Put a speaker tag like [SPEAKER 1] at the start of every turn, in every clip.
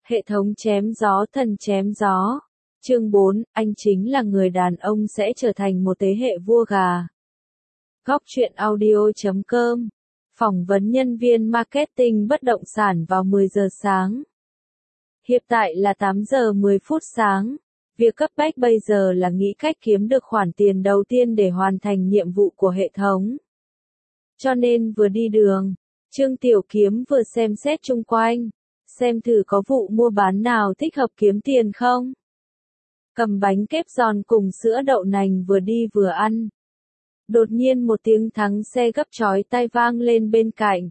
[SPEAKER 1] Hệ thống chém gió thần chém gió. Chương 4, anh chính là người đàn ông sẽ trở thành một thế hệ vua gà. Góc truyện audio.com. Phỏng vấn nhân viên marketing bất động sản vào 10 giờ sáng. Hiện tại là 8 giờ 10 phút sáng. Việc cấp bách bây giờ là nghĩ cách kiếm được khoản tiền đầu tiên để hoàn thành nhiệm vụ của hệ thống. Cho nên vừa đi đường, Trương Tiểu Kiếm vừa xem xét chung quanh, xem thử có vụ mua bán nào thích hợp kiếm tiền không. Cầm bánh kép giòn cùng sữa đậu nành vừa đi vừa ăn. Đột nhiên một tiếng thắng xe gấp chói tai vang lên bên cạnh.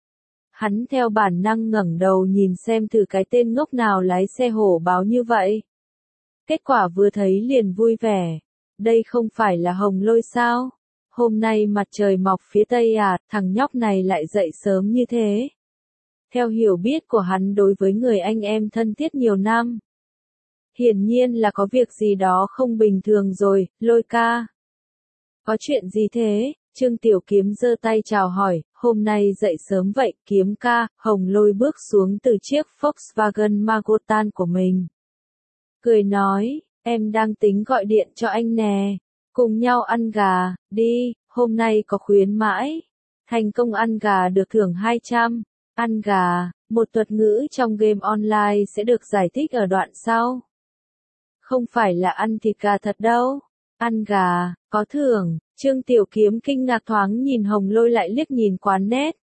[SPEAKER 1] Hắn theo bản năng ngẩng đầu nhìn xem thử cái tên ngốc nào lái xe hổ báo như vậy. Kết quả vừa thấy liền vui vẻ. Đây không phải là Hồng Lôi sao? Hôm nay mặt trời mọc phía tây à, thằng nhóc này lại dậy sớm như thế. Theo hiểu biết của hắn đối với người anh em thân thiết nhiều năm. Hiển nhiên là có việc gì đó không bình thường rồi, Lôi ca. Có chuyện gì thế? Trương Tiểu Kiếm giơ tay chào hỏi, hôm nay dậy sớm vậy, Kiếm ca. Hồng Lôi bước xuống từ chiếc Volkswagen Magotan của mình. Cười nói, em đang tính gọi điện cho anh nè. Cùng nhau ăn gà, đi, hôm nay có khuyến mãi. Thành công ăn gà được thưởng 200. Ăn gà, một thuật ngữ trong game online sẽ được giải thích ở đoạn sau. Không phải là ăn thịt gà thật đâu. Ăn gà, có thưởng. Trương Tiểu Kiếm kinh ngạc thoáng nhìn Hồng Lôi lại liếc nhìn quán nét.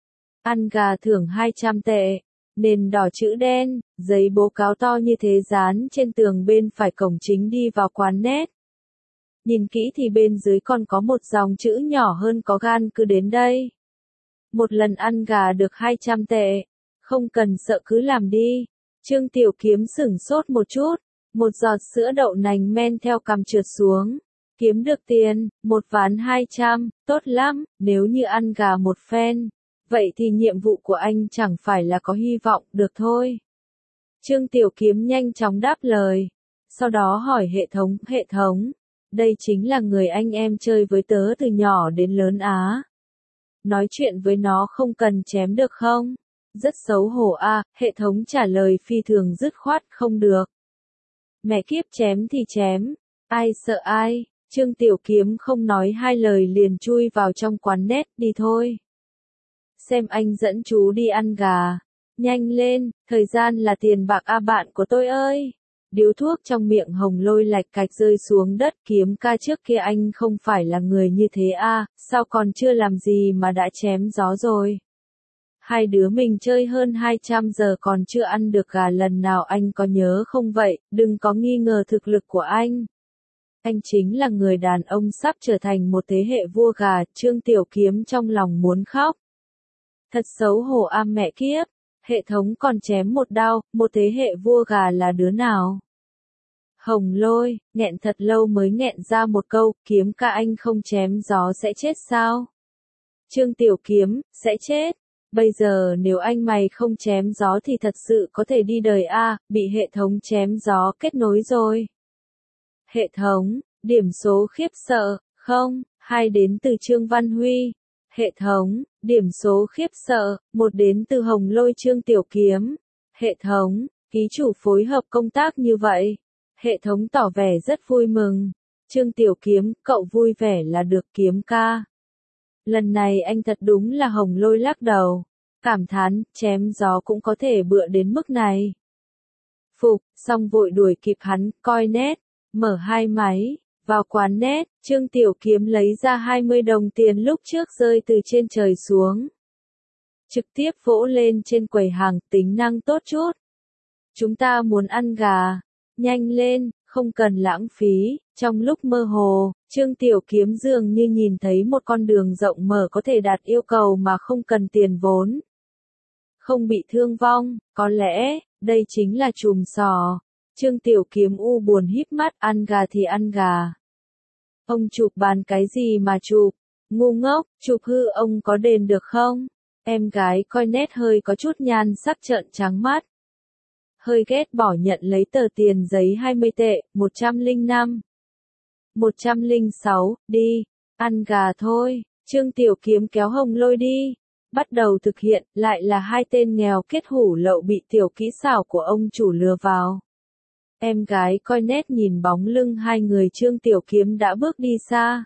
[SPEAKER 1] Ăn gà thưởng 200 tệ. Nền đỏ chữ đen, giấy bố cáo to như thế dán trên tường bên phải cổng chính đi vào quán nét. Nhìn kỹ thì bên dưới còn có một dòng chữ nhỏ hơn có gan cứ đến đây. Một lần ăn gà được 200 tệ. Không cần sợ cứ làm đi. Trương Tiểu Kiếm sửng sốt một chút. Một giọt sữa đậu nành men theo cằm trượt xuống. Kiếm được tiền, một ván 200, tốt lắm, nếu như ăn gà một phen. Vậy thì nhiệm vụ của anh chẳng phải là có hy vọng, được thôi. Trương Tiểu Kiếm nhanh chóng đáp lời. Sau đó hỏi hệ thống. Đây chính là người anh em chơi với tớ từ nhỏ đến lớn á. Nói chuyện với nó không cần chém được không? Rất xấu hổ à, hệ thống trả lời phi thường dứt khoát, không được. Mẹ kiếp chém thì chém, ai sợ ai, Trương Tiểu Kiếm không nói hai lời liền chui vào trong quán nét, đi thôi. Xem anh dẫn chú đi ăn gà, nhanh lên, thời gian là tiền bạc a bạn của tôi ơi. Điếu thuốc trong miệng Hồng Lôi lạch cạch rơi xuống đất. Kiếm ca trước kia anh không phải là người như thế à, sao còn chưa làm gì mà đã chém gió rồi. Hai đứa mình chơi hơn 200 giờ còn chưa ăn được gà lần nào anh có nhớ không vậy, đừng có nghi ngờ thực lực của anh. Anh chính là người đàn ông sắp trở thành một thế hệ vua gà. Trương Tiểu Kiếm trong lòng muốn khóc. Thật xấu hổ a mẹ kiếp. Hệ thống còn chém một đao, một thế hệ vua gà là đứa nào? Hồng Lôi, nghẹn thật lâu mới nghẹn ra một câu, Kiếm ca anh không chém gió sẽ chết sao? Trương Tiểu Kiếm, sẽ chết. Bây giờ nếu anh mày không chém gió thì thật sự có thể đi đời a, bị hệ thống chém gió kết nối rồi. Hệ thống, điểm số khiếp sợ, không, 2 đến từ Trương Văn Huy. Hệ thống, điểm số khiếp sợ, 1 đến từ Hồng Lôi Trương Tiểu Kiếm. Hệ thống, ký chủ phối hợp công tác như vậy. Hệ thống tỏ vẻ rất vui mừng. Trương Tiểu Kiếm, cậu vui vẻ là được Kiếm ca. Lần này anh thật đúng là Hồng Lôi lắc đầu. Cảm thán, chém gió cũng có thể bựa đến mức này. Phục, xong vội đuổi kịp hắn, coi nét, mở hai máy, vào quán nét, Trương Tiểu Kiếm lấy ra 20 đồng tiền lúc trước rơi từ trên trời xuống. Trực tiếp vỗ lên trên quầy hàng, tính năng tốt chút. Chúng ta muốn ăn gà, nhanh lên, không cần lãng phí. Trong lúc mơ hồ, Trương Tiểu Kiếm dường như nhìn thấy một con đường rộng mở có thể đạt yêu cầu mà không cần tiền vốn. Không bị thương vong, có lẽ, đây chính là chùm sò. Trương Tiểu Kiếm u buồn híp mắt, ăn gà thì ăn gà. Ông chụp bàn cái gì mà chụp? Ngu ngốc, chụp hư ông có đền được không? Em gái coi nét hơi có chút nhan sắc trợn trắng mắt. Hơi ghét bỏ nhận lấy tờ tiền giấy 20 tệ, 105. 106, đi, ăn gà thôi. Trương Tiểu Kiếm kéo Hồng Lôi đi. Bắt đầu thực hiện, lại là hai tên nghèo kết hủ lậu bị tiểu kỹ xảo của ông chủ lừa vào. Em gái coi nét nhìn bóng lưng hai người Trương Tiểu Kiếm đã bước đi xa.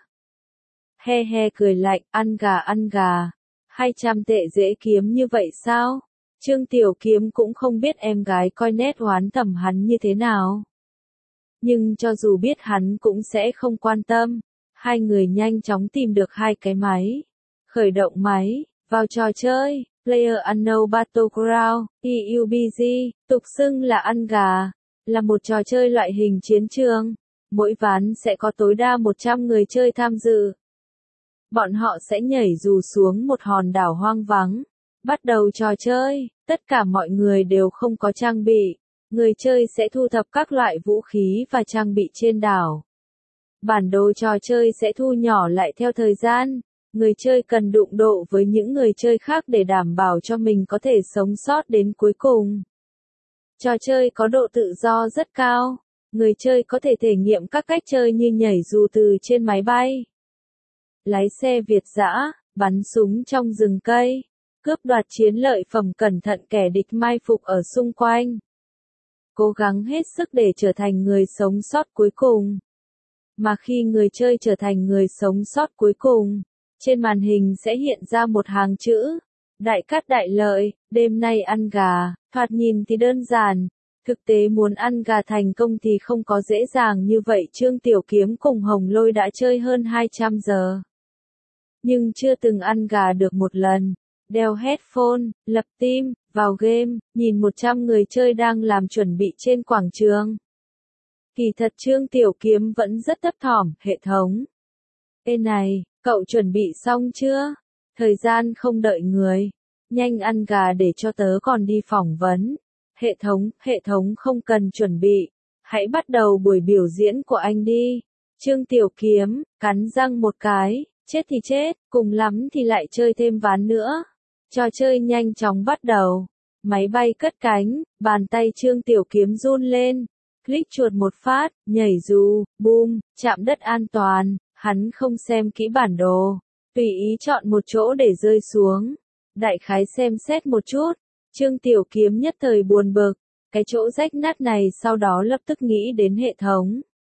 [SPEAKER 1] He he cười lạnh, ăn gà, 200 tệ dễ kiếm như vậy sao? Trương Tiểu Kiếm cũng không biết em gái coi nét oán thầm hắn như thế nào. Nhưng cho dù biết hắn cũng sẽ không quan tâm. Hai người nhanh chóng tìm được hai cái máy. Khởi động máy, vào trò chơi, PlayerUnknown's Battleground, PUBG, tục xưng là ăn gà, là một trò chơi loại hình chiến trường. Mỗi ván sẽ có tối đa 100 người chơi tham dự. Bọn họ sẽ nhảy dù xuống một hòn đảo hoang vắng. Bắt đầu trò chơi, tất cả mọi người đều không có trang bị. Người chơi sẽ thu thập các loại vũ khí và trang bị trên đảo. Bản đồ trò chơi sẽ thu nhỏ lại theo thời gian. Người chơi cần đụng độ với những người chơi khác để đảm bảo cho mình có thể sống sót đến cuối cùng. Trò chơi có độ tự do rất cao. Người chơi có thể thể nghiệm các cách chơi như nhảy dù từ trên máy bay, lái xe Việt dã, bắn súng trong rừng cây, cướp đoạt chiến lợi phẩm, cẩn thận kẻ địch mai phục ở xung quanh. Cố gắng hết sức để trở thành người sống sót cuối cùng. Mà khi người chơi trở thành người sống sót cuối cùng, trên màn hình sẽ hiện ra một hàng chữ. Đại cát đại lợi, đêm nay ăn gà, thoạt nhìn thì đơn giản. Thực tế muốn ăn gà thành công thì không có dễ dàng như vậy. Trương Tiểu Kiếm cùng Hồng Lôi đã chơi hơn 200 giờ. Nhưng chưa từng ăn gà được một lần. Đeo headphone, lập team, vào game, nhìn 100 người chơi đang làm chuẩn bị trên quảng trường. Kỳ thật Trương Tiểu Kiếm vẫn rất thấp thỏm, hệ thống. Ê này, cậu chuẩn bị xong chưa? Thời gian không đợi người. Nhanh ăn gà để cho tớ còn đi phỏng vấn. Hệ thống không cần chuẩn bị. Hãy bắt đầu buổi biểu diễn của anh đi. Trương Tiểu Kiếm, cắn răng một cái, chết thì chết, cùng lắm thì lại chơi thêm ván nữa. Trò chơi nhanh chóng bắt đầu. Máy bay cất cánh, bàn tay Trương Tiểu Kiếm run lên. Click chuột một phát, nhảy dù, boom, chạm đất an toàn. Hắn không xem kỹ bản đồ. Tùy ý chọn một chỗ để rơi xuống. Đại khái xem xét một chút. Trương Tiểu Kiếm nhất thời buồn bực. Cái chỗ rách nát này sau đó lập tức nghĩ đến hệ thống.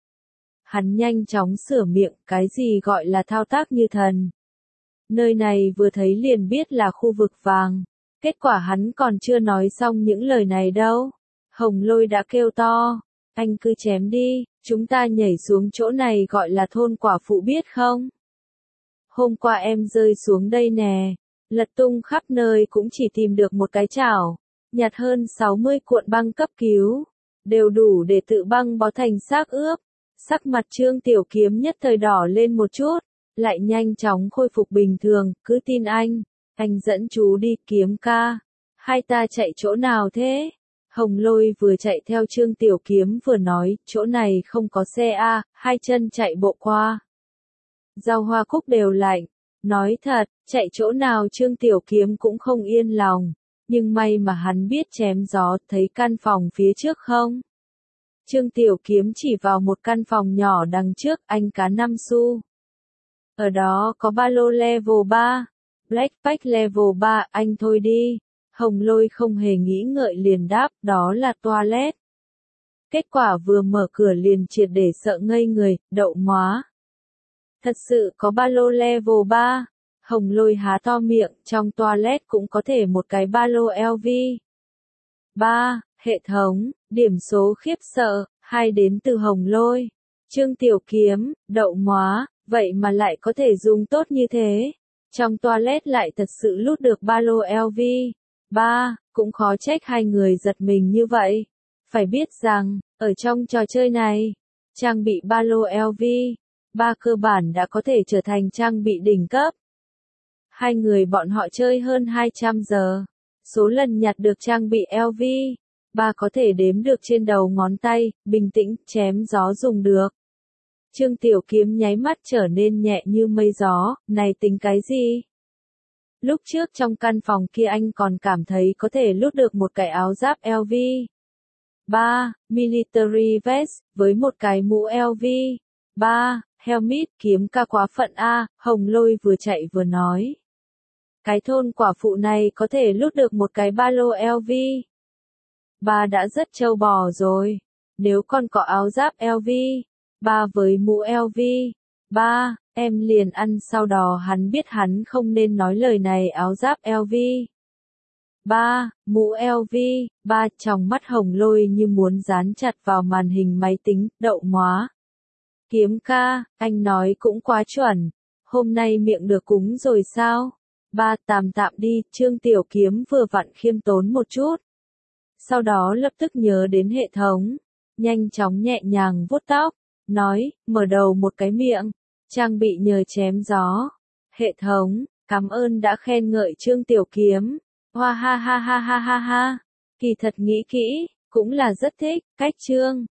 [SPEAKER 1] Hắn nhanh chóng sửa miệng, cái gì gọi là thao tác như thần. Nơi này vừa thấy liền biết là khu vực vàng. Kết quả hắn còn chưa nói xong những lời này đâu. Hồng Lôi đã kêu to. Anh cứ chém đi, chúng ta nhảy xuống chỗ này gọi là thôn quả phụ biết không? Hôm qua em rơi xuống đây nè. Lật tung khắp nơi cũng chỉ tìm được một cái chảo. Nhặt hơn 60 cuộn băng cấp cứu. Đều đủ để tự băng bó thành xác ướp. Sắc mặt Trương Tiểu Kiếm nhất thời đỏ lên một chút. Lại nhanh chóng khôi phục bình thường, cứ tin anh. Anh dẫn chú đi Kiếm ca. Hai ta chạy chỗ nào thế? Hồng Lôi vừa chạy theo Trương Tiểu Kiếm vừa nói, chỗ này không có xe a, hai chân chạy bộ qua. Giao Hoa Cúc đều lạnh. Nói thật, chạy chỗ nào Trương Tiểu Kiếm cũng không yên lòng. Nhưng may mà hắn biết chém gió, thấy căn phòng phía trước không? Trương Tiểu Kiếm chỉ vào một căn phòng nhỏ đằng trước, anh cá 5 xu. Ở đó có ba lô level 3. Blackpack level 3, anh thôi đi. Hồng Lôi không hề nghĩ ngợi liền đáp, đó là toilet. Kết quả vừa mở cửa liền triệt để sợ ngây người, đậu móa. Thật sự có ba lô level 3. Hồng Lôi há to miệng, trong toilet cũng có thể một cái ba lô LV. 3. Hệ thống, điểm số khiếp sợ, 2 đến từ Hồng Lôi. Trương Tiểu Kiếm, đậu móa, vậy mà lại có thể dùng tốt như thế. Trong toilet lại thật sự lút được ba lô LV. 3. Cũng khó trách hai người giật mình như vậy. Phải biết rằng, ở trong trò chơi này, trang bị ba lô LV, 3 cơ bản đã có thể trở thành trang bị đỉnh cấp. Hai người bọn họ chơi hơn 200 giờ. Số lần nhặt được trang bị LV, 3 có thể đếm được trên đầu ngón tay, bình tĩnh, chém gió dùng được. Trương Tiểu Kiếm nháy mắt trở nên nhẹ như mây gió, này tính cái gì? Lúc trước trong căn phòng kia anh còn cảm thấy có thể lút được một cái áo giáp LV. 3. Military vest, với một cái mũ LV. 3. Helmet, Kiếm ca quá phận A, Hồng Lôi vừa chạy vừa nói. Cái thôn quả phụ này có thể lút được một cái ba lô LV. Ba đã rất trâu bò rồi. Nếu con có áo giáp LV, ba với mũ LV, ba, em liền ăn. Sau đó hắn biết hắn không nên nói lời này. Áo giáp LV, ba, mũ LV, ba, trong mắt Hồng Lôi như muốn dán chặt vào màn hình máy tính. Đậu móa. Kiếm ca, anh nói cũng quá chuẩn. Hôm nay miệng được cúng rồi sao? Ba, tạm tạm đi. Trương Tiểu Kiếm vừa vặn khiêm tốn một chút. Sau đó lập tức nhớ đến hệ thống. Nhanh chóng nhẹ nhàng vuốt tóc. Nói, mở đầu một cái miệng. Trang bị nhờ chém gió. Hệ thống, cảm ơn đã khen ngợi Trương Tiểu Kiếm. Hoa ha ha ha ha ha ha. Kỳ thật nghĩ kỹ, cũng là rất thích. Cách Trương